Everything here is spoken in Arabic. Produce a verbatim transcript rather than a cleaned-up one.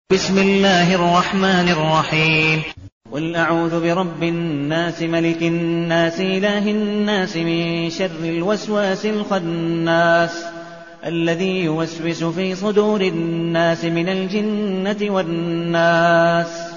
بسم الله الرحمن الرحيم. قل أعوذ برب الناس ملك الناس إله الناس من شر الوسواس الخناس الذي يوسوس في صدور الناس من الجنة والناس.